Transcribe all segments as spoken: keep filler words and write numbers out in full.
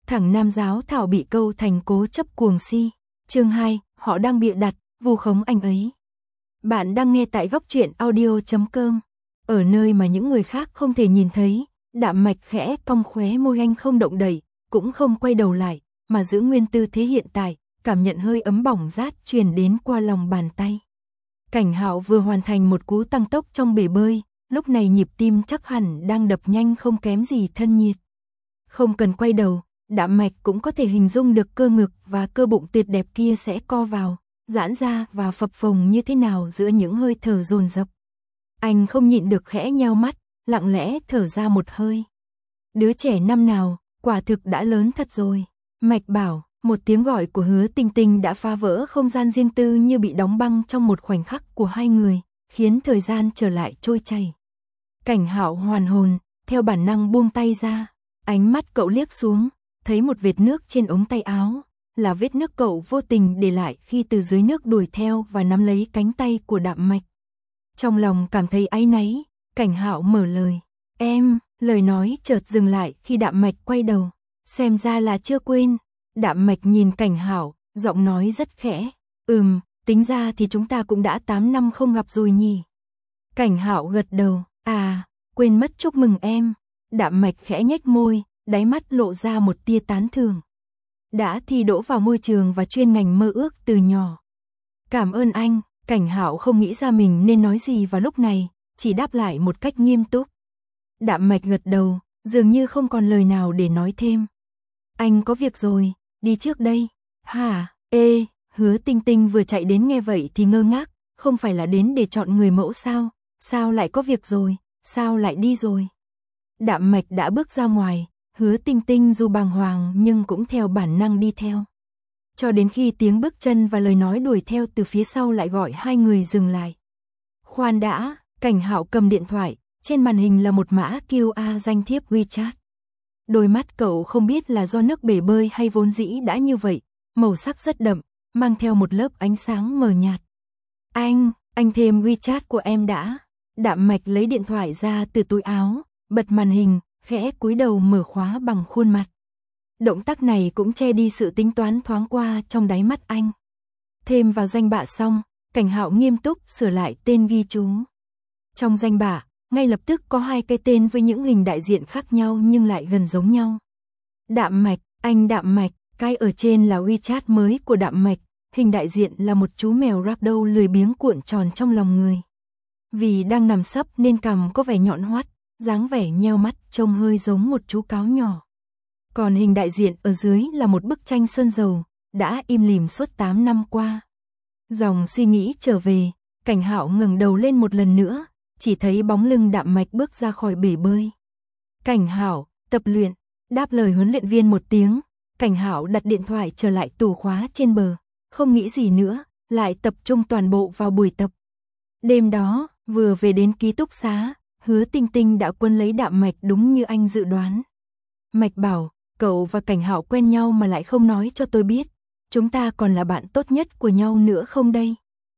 thẳng nam giáo thảo bị câu thành cố chấp cuồng si. Chương hai, họ đang bịa đặt, vu khống anh ấy. Bạn đang nghe tại góc truyện audio chấm com. Ở nơi mà những người khác không thể nhìn thấy, Đạm Mạch khẽ cong khóe môi, anh không động đậy, cũng không quay đầu lại, mà giữ nguyên tư thế hiện tại, cảm nhận hơi ấm bỏng rát truyền đến qua lòng bàn tay. Cảnh Hạo vừa hoàn thành một cú tăng tốc trong bể bơi, lúc này nhịp tim chắc hẳn đang đập nhanh không kém gì thân nhiệt. Không cần quay đầu, Đạm Mạch cũng có thể hình dung được cơ ngực và cơ bụng tuyệt đẹp kia sẽ co vào, giãn ra và phập phồng như thế nào giữa những hơi thở dồn dập. Anh không nhịn được khẽ nheo mắt, lặng lẽ thở ra một hơi. Đứa trẻ năm nào, quả thực đã lớn thật rồi. Mạch bảo, một tiếng gọi của Hứa Tinh Tinh đã phá vỡ không gian riêng tư như bị đóng băng trong một khoảnh khắc của hai người, khiến thời gian trở lại trôi chảy. Cảnh Hạo hoàn hồn, theo bản năng buông tay ra, ánh mắt cậu liếc xuống, thấy một vệt nước trên ống tay áo, là vết nước cậu vô tình để lại khi từ dưới nước đuổi theo và nắm lấy cánh tay của Đạm Mạch. Trong lòng cảm thấy áy náy, Cảnh Hạo mở lời, em, lời nói chợt dừng lại khi Đạm Mạch quay đầu, xem ra là chưa quên. Đạm Mạch nhìn Cảnh Hạo, giọng nói rất khẽ, ừm, tính ra thì chúng ta cũng đã tám năm không gặp rồi nhỉ. Cảnh Hạo gật đầu, à, quên mất chúc mừng em. Đạm Mạch khẽ nhếch môi, đáy mắt lộ ra một tia tán thưởng. Đã thi đỗ vào môi trường và chuyên ngành mơ ước từ nhỏ. Cảm ơn anh. Cảnh Hạo không nghĩ ra mình nên nói gì vào lúc này, chỉ đáp lại một cách nghiêm túc. Đạm Mạch gật đầu, dường như không còn lời nào để nói thêm. Anh có việc rồi, đi trước đây. Hả? Ê, Hứa Tinh Tinh vừa chạy đến nghe vậy thì ngơ ngác, không phải là đến để chọn người mẫu sao? Sao lại có việc rồi? Sao lại đi rồi? Đạm Mạch đã bước ra ngoài, Hứa Tinh Tinh dù bàng hoàng nhưng cũng theo bản năng đi theo. Cho đến khi tiếng bước chân và lời nói đuổi theo từ phía sau lại gọi hai người dừng lại. Khoan đã, Cảnh Hạo cầm điện thoại, trên màn hình là một mã quy rờ danh thiếp WeChat. Đôi mắt cậu không biết là do nước bể bơi hay vốn dĩ đã như vậy, màu sắc rất đậm, mang theo một lớp ánh sáng mờ nhạt. Anh, anh thêm WeChat của em đã. Đạm Mạch lấy điện thoại ra từ túi áo, bật màn hình, khẽ cúi đầu mở khóa bằng khuôn mặt. Động tác này cũng che đi sự tính toán thoáng qua trong đáy mắt anh. Thêm vào danh bạ xong, Cảnh Hạo nghiêm túc sửa lại tên ghi chú. Trong danh bạ, ngay lập tức có hai cái tên với những hình đại diện khác nhau nhưng lại gần giống nhau. Đạm Mạch, anh Đạm Mạch, cái ở trên là WeChat mới của Đạm Mạch, hình đại diện là một chú mèo ragdoll lười biếng cuộn tròn trong lòng người. Vì đang nằm sấp nên cằm có vẻ nhọn hoắt, dáng vẻ nheo mắt trông hơi giống một chú cáo nhỏ. Còn hình đại diện ở dưới là một bức tranh sơn dầu, đã im lìm suốt tám năm qua. Dòng suy nghĩ trở về, Cảnh Hạo ngẩng đầu lên một lần nữa, chỉ thấy bóng lưng Đạm Mạch bước ra khỏi bể bơi. Cảnh Hạo, tập luyện, đáp lời huấn luyện viên một tiếng, Cảnh Hạo đặt điện thoại trở lại tủ khóa trên bờ, không nghĩ gì nữa, lại tập trung toàn bộ vào buổi tập. Đêm đó, vừa về đến ký túc xá, Hứa Tinh Tinh đã quân lấy Đạm Mạch đúng như anh dự đoán. Mạch bảo, cậu và Cảnh Hạo quen nhau mà lại không nói cho tôi biết, chúng ta còn là bạn tốt nhất của nhau nữa không đây?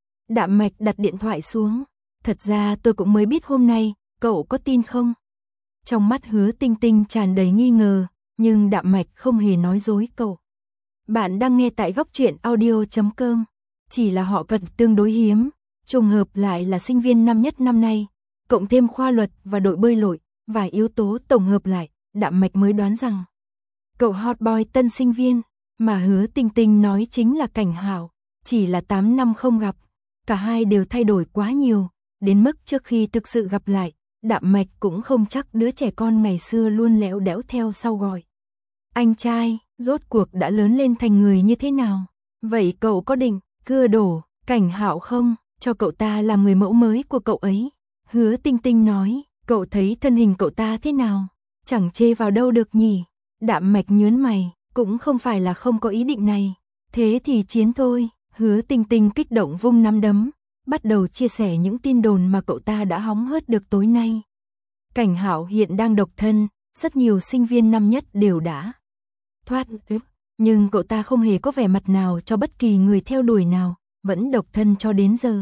Đạm Mạch đặt điện thoại xuống, thật ra tôi cũng mới biết hôm nay, cậu có tin không? Trong mắt Hứa Tinh Tinh tràn đầy nghi ngờ, nhưng Đạm Mạch không hề nói dối cậu. Bạn đang nghe tại góc truyện audio chấm com, chỉ là họ cần tương đối hiếm, trùng hợp lại là sinh viên năm nhất năm nay, cộng thêm khoa luật và đội bơi lội, vài yếu tố tổng hợp lại, Đạm Mạch mới đoán rằng cậu hot boy tân sinh viên, mà Hứa Tinh Tinh nói chính là Cảnh Hạo, chỉ là tám năm không gặp, cả hai đều thay đổi quá nhiều, đến mức trước khi thực sự gặp lại, Đạm Mạch cũng không chắc đứa trẻ con ngày xưa luôn lẽo đẽo theo sau gọi. Anh trai, rốt cuộc đã lớn lên thành người như thế nào? Vậy cậu có định cưa đổ Cảnh Hạo không, cho cậu ta làm người mẫu mới của cậu ấy? Hứa Tinh Tinh nói, cậu thấy thân hình cậu ta thế nào? Chẳng chê vào đâu được nhỉ? Đạm Mạch nhớn mày, cũng không phải là không có ý định này. Thế thì chiến thôi. Hứa Tinh Tinh kích động vung nắm đấm, bắt đầu chia sẻ những tin đồn mà cậu ta đã hóng hớt được tối nay. Cảnh Hạo hiện đang độc thân, rất nhiều sinh viên năm nhất đều đã thoát ức, nhưng cậu ta không hề có vẻ mặt nào cho bất kỳ người theo đuổi nào, vẫn độc thân cho đến giờ.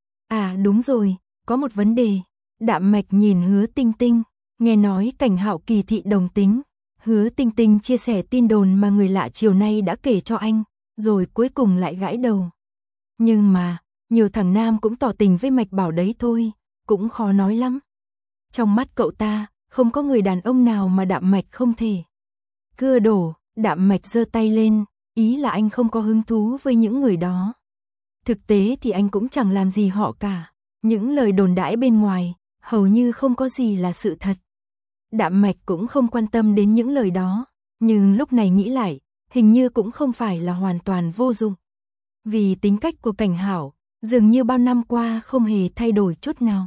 À đúng rồi, có một vấn đề. Đạm Mạch nhìn Hứa Tinh Tinh, nghe nói Cảnh Hạo kỳ thị đồng tính. Hứa Tinh Tinh chia sẻ tin đồn mà người lạ chiều nay đã kể cho anh, rồi cuối cùng lại gãi đầu. Nhưng mà, nhiều thằng nam cũng tỏ tình với Mạch Bảo đấy thôi, cũng khó nói lắm. Trong mắt cậu ta, không có người đàn ông nào mà Đạm Mạch không thể cưa đổ. Đạm Mạch giơ tay lên, ý là anh không có hứng thú với những người đó. Thực tế thì anh cũng chẳng làm gì họ cả. Những lời đồn đãi bên ngoài, hầu như không có gì là sự thật. Đạm Mạch cũng không quan tâm đến những lời đó, nhưng lúc này nghĩ lại, hình như cũng không phải là hoàn toàn vô dụng. Vì tính cách của Cảnh Hảo, dường như bao năm qua không hề thay đổi chút nào.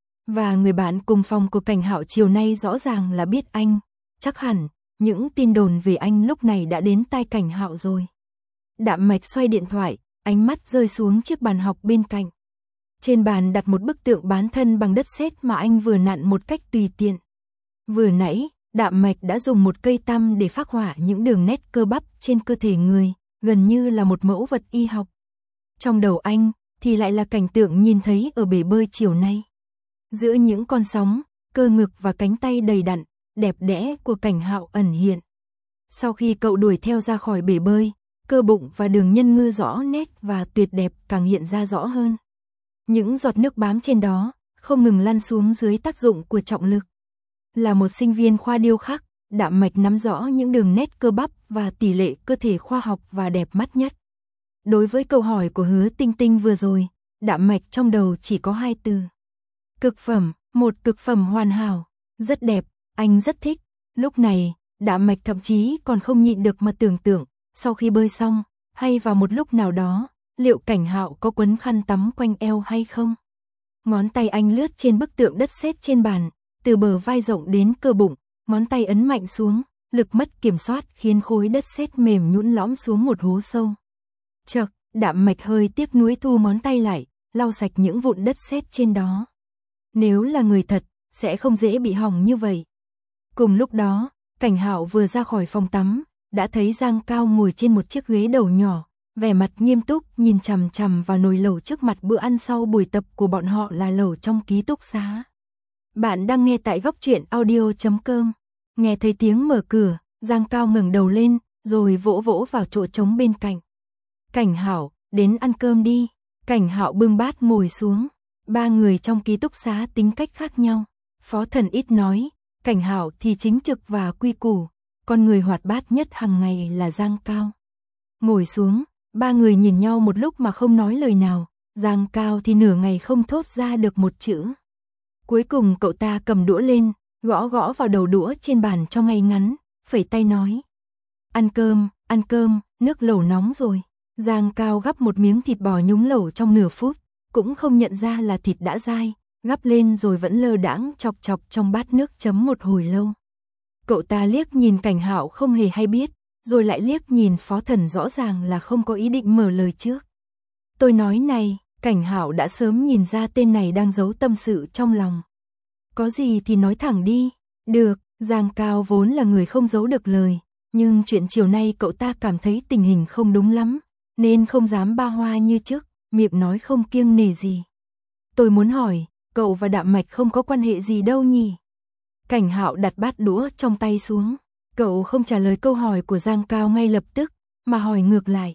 Và người bạn cùng phòng của Cảnh Hạo chiều nay rõ ràng là biết anh, chắc hẳn những tin đồn về anh lúc này đã đến tai Cảnh Hạo rồi. Đạm Mạch xoay điện thoại, ánh mắt rơi xuống chiếc bàn học bên cạnh. Trên bàn đặt một bức tượng bán thân bằng đất sét mà anh vừa nặn một cách tùy tiện. Vừa nãy, Đạm Mạch đã dùng một cây tăm để phác họa những đường nét cơ bắp trên cơ thể người, gần như là một mẫu vật y học. Trong đầu anh, thì lại là cảnh tượng nhìn thấy ở bể bơi chiều nay. Giữa những con sóng, cơ ngực và cánh tay đầy đặn, đẹp đẽ của Cảnh Hạo ẩn hiện. Sau khi cậu đuổi theo ra khỏi bể bơi, cơ bụng và đường nhân ngư rõ nét và tuyệt đẹp càng hiện ra rõ hơn. Những giọt nước bám trên đó, không ngừng lăn xuống dưới tác dụng của trọng lực. Là một sinh viên khoa điêu khắc, Đạm Mạch nắm rõ những đường nét cơ bắp và tỷ lệ cơ thể khoa học và đẹp mắt nhất. Đối với câu hỏi của Hứa Tinh Tinh vừa rồi, Đạm Mạch trong đầu chỉ có hai từ. Cực phẩm, một cực phẩm hoàn hảo, rất đẹp, anh rất thích. Lúc này, Đạm Mạch thậm chí còn không nhịn được mà tưởng tượng, sau khi bơi xong, hay vào một lúc nào đó, liệu Cảnh Hạo có quấn khăn tắm quanh eo hay không? Ngón tay anh lướt trên bức tượng đất sét trên bàn, từ bờ vai rộng đến cơ bụng, ngón tay ấn mạnh xuống, lực mất kiểm soát khiến khối đất sét mềm nhũn lõm xuống một hố sâu. Chợt, Đạm Mạch hơi tiếc nuối thu ngón tay lại, lau sạch những vụn đất sét trên đó. Nếu là người thật, sẽ không dễ bị hỏng như vậy. Cùng lúc đó, Cảnh Hạo vừa ra khỏi phòng tắm, đã thấy Giang Cao ngồi trên một chiếc ghế đầu nhỏ, vẻ mặt nghiêm túc nhìn chằm chằm vào nồi lẩu trước mặt bữa ăn sau buổi tập của bọn họ là lẩu trong ký túc xá. Bạn đang nghe tại góc truyện audio chấm com. Nghe thấy tiếng mở cửa, Giang Cao ngẩng đầu lên, rồi vỗ vỗ vào chỗ trống bên cạnh. Cảnh Hạo, đến ăn cơm đi. Cảnh Hạo bưng bát ngồi xuống. Ba người trong ký túc xá tính cách khác nhau. Phó Thần ít nói, Cảnh Hạo thì chính trực và quy củ. Con người hoạt bát nhất hàng ngày là Giang Cao. Ngồi xuống, ba người nhìn nhau một lúc mà không nói lời nào. Giang Cao thì nửa ngày không thốt ra được một chữ. Cuối cùng cậu ta cầm đũa lên, gõ gõ vào đầu đũa trên bàn cho ngay ngắn, phẩy tay nói. Ăn cơm, ăn cơm, nước lẩu nóng rồi. Giang Cao gắp một miếng thịt bò nhúng lẩu trong nửa phút, cũng không nhận ra là thịt đã dai, gắp lên rồi vẫn lơ đãng chọc chọc trong bát nước chấm một hồi lâu. Cậu ta liếc nhìn Cảnh Hạo không hề hay biết, rồi lại liếc nhìn Phó Thần rõ ràng là không có ý định mở lời trước. Tôi nói này, Cảnh Hạo đã sớm nhìn ra tên này đang giấu tâm sự trong lòng. Có gì thì nói thẳng đi. Được, Giang Cao vốn là người không giấu được lời, nhưng chuyện chiều nay cậu ta cảm thấy tình hình không đúng lắm, nên không dám ba hoa như trước, miệng nói không kiêng nể gì. Tôi muốn hỏi, cậu và Đạm Mạch không có quan hệ gì đâu nhỉ? Cảnh Hạo đặt bát đũa trong tay xuống. Cậu không trả lời câu hỏi của Giang Cao ngay lập tức, mà hỏi ngược lại.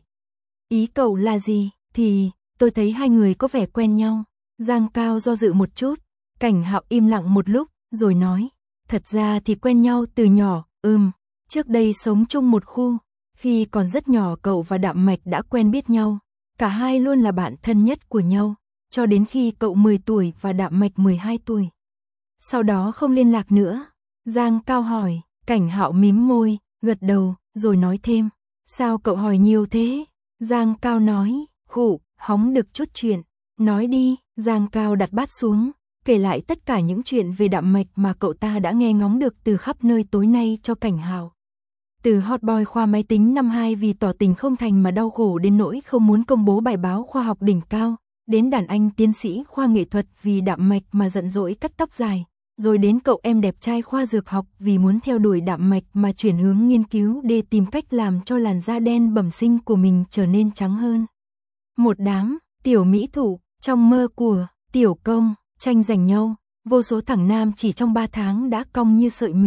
Ý cậu là gì? Thì, tôi thấy hai người có vẻ quen nhau. Giang Cao do dự một chút, Cảnh Hạo im lặng một lúc, rồi nói. Thật ra thì quen nhau từ nhỏ, ừm, trước đây sống chung một khu. Khi còn rất nhỏ cậu và Đạm Mạch đã quen biết nhau. Cả hai luôn là bạn thân nhất của nhau, cho đến khi cậu mười tuổi và Đạm Mạch mười hai tuổi. Sau đó không liên lạc nữa. Giang Cao hỏi, Cảnh Hạo mím môi, gật đầu, rồi nói thêm. Sao cậu hỏi nhiều thế? Giang Cao nói, khụ, hóng được chút chuyện. Nói đi, Giang Cao đặt bát xuống, kể lại tất cả những chuyện về Đạm Mạch mà cậu ta đã nghe ngóng được từ khắp nơi tối nay cho Cảnh Hạo. Từ hot boy khoa máy tính năm hai vì tỏ tình không thành mà đau khổ đến nỗi không muốn công bố bài báo khoa học đỉnh cao, đến đàn anh tiến sĩ khoa nghệ thuật vì Đạm Mạch mà giận dỗi cắt tóc dài, rồi đến cậu em đẹp trai khoa dược học vì muốn theo đuổi Đạm Mạch mà chuyển hướng nghiên cứu để tìm cách làm cho làn da đen bẩm sinh của mình trở nên trắng hơn. Một đám tiểu mỹ thủ trong mơ của tiểu công tranh giành nhau, vô số thằng nam chỉ trong ba tháng đã cong như sợi mì,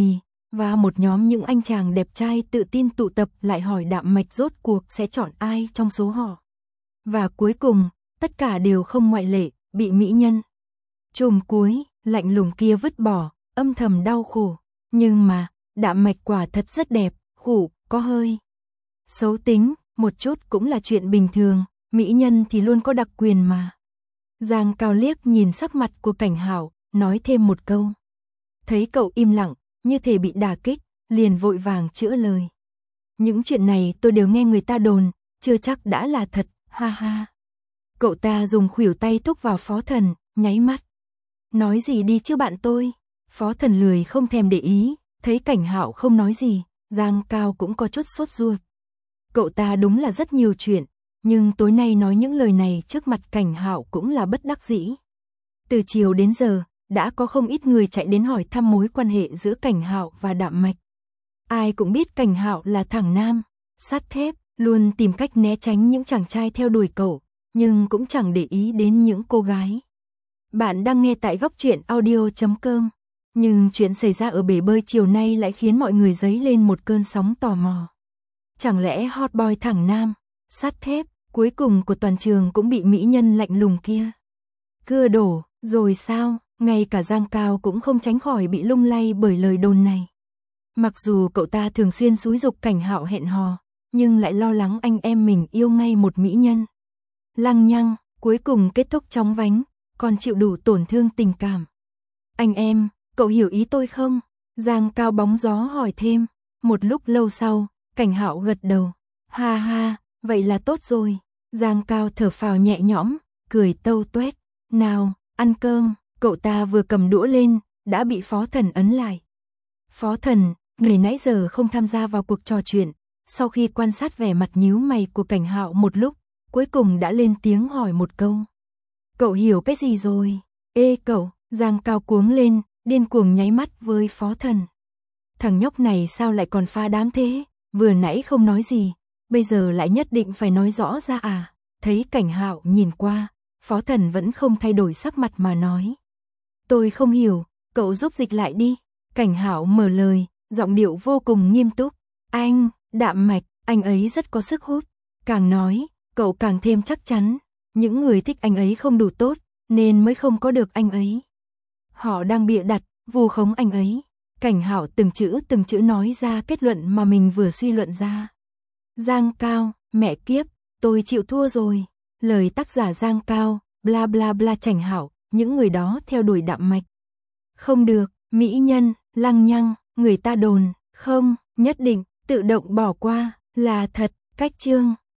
và một nhóm những anh chàng đẹp trai tự tin tụ tập lại hỏi Đạm Mạch rốt cuộc sẽ chọn ai trong số họ. Và cuối cùng, tất cả đều không ngoại lệ, bị mỹ nhân chùm cuối, lạnh lùng kia vứt bỏ, âm thầm đau khổ. Nhưng mà, Đạm Mạch quả thật rất đẹp, khủ, có hơi xấu tính, một chút cũng là chuyện bình thường, mỹ nhân thì luôn có đặc quyền mà. Giang Cao liếc nhìn sắc mặt của Cảnh Hạo, nói thêm một câu. Thấy cậu im lặng, như thể bị đả kích, liền vội vàng chữa lời. Những chuyện này tôi đều nghe người ta đồn, chưa chắc đã là thật, ha ha. Cậu ta dùng khuỷu tay thúc vào Phó Thần, nháy mắt. Nói gì đi chứ bạn tôi. Phó Thần lười không thèm để ý, thấy Cảnh Hạo không nói gì, Giang Cao cũng có chút sốt ruột. Cậu ta đúng là rất nhiều chuyện, nhưng tối nay nói những lời này trước mặt Cảnh Hạo cũng là bất đắc dĩ. Từ chiều đến giờ, đã có không ít người chạy đến hỏi thăm mối quan hệ giữa Cảnh Hạo và Đạm Mạch. Ai cũng biết Cảnh Hạo là thằng nam, sắt thép, luôn tìm cách né tránh những chàng trai theo đuổi cậu, nhưng cũng chẳng để ý đến những cô gái. Bạn đang nghe tại góc truyện audio chấm com. Nhưng chuyện xảy ra ở bể bơi chiều nay lại khiến mọi người dấy lên một cơn sóng tò mò. Chẳng lẽ hot boy thẳng nam, sắt thép, cuối cùng của toàn trường cũng bị mỹ nhân lạnh lùng kia cưa đổ, rồi sao? Ngay cả Giang Cao cũng không tránh khỏi bị lung lay bởi lời đồn này. Mặc dù cậu ta thường xuyên xúi giục Cảnh Hạo hẹn hò, nhưng lại lo lắng anh em mình yêu ngay một mỹ nhân. Lăng nhăng, cuối cùng kết thúc chóng vánh, còn chịu đủ tổn thương tình cảm. Anh em, cậu hiểu ý tôi không? Giang Cao bóng gió hỏi thêm. Một lúc lâu sau, Cảnh Hạo gật đầu. Ha ha, vậy là tốt rồi. Giang Cao thở phào nhẹ nhõm, cười tâu tuét. Nào, ăn cơm. Cậu ta vừa cầm đũa lên, đã bị Phó Thần ấn lại. Phó Thần, người nãy giờ không tham gia vào cuộc trò chuyện, sau khi quan sát vẻ mặt nhíu mày của Cảnh Hạo một lúc, cuối cùng đã lên tiếng hỏi một câu. Cậu hiểu cái gì rồi? Ê cậu, Giang Cao cuống lên, điên cuồng nháy mắt với Phó Thần. Thằng nhóc này sao lại còn pha đám thế? Vừa nãy không nói gì, bây giờ lại nhất định phải nói rõ ra à? Thấy Cảnh Hạo nhìn qua, Phó Thần vẫn không thay đổi sắc mặt mà nói. Tôi không hiểu, cậu giúp dịch lại đi. Cảnh Hạo mở lời, giọng điệu vô cùng nghiêm túc. Anh, Đạm Mạch, anh ấy rất có sức hút. Càng nói, cậu càng thêm chắc chắn. Những người thích anh ấy không đủ tốt, nên mới không có được anh ấy. Họ đang bịa đặt, vu khống anh ấy. Cảnh Hạo từng chữ từng chữ nói ra kết luận mà mình vừa suy luận ra. Giang Cao, mẹ kiếp, tôi chịu thua rồi. Lời tác giả Giang Cao, bla bla bla Cảnh Hạo, những người đó theo đuổi Đạm Mạch. Không được, mỹ nhân, lăng nhăng, người ta đồn, không, nhất định, tự động bỏ qua, là thật, cách chương.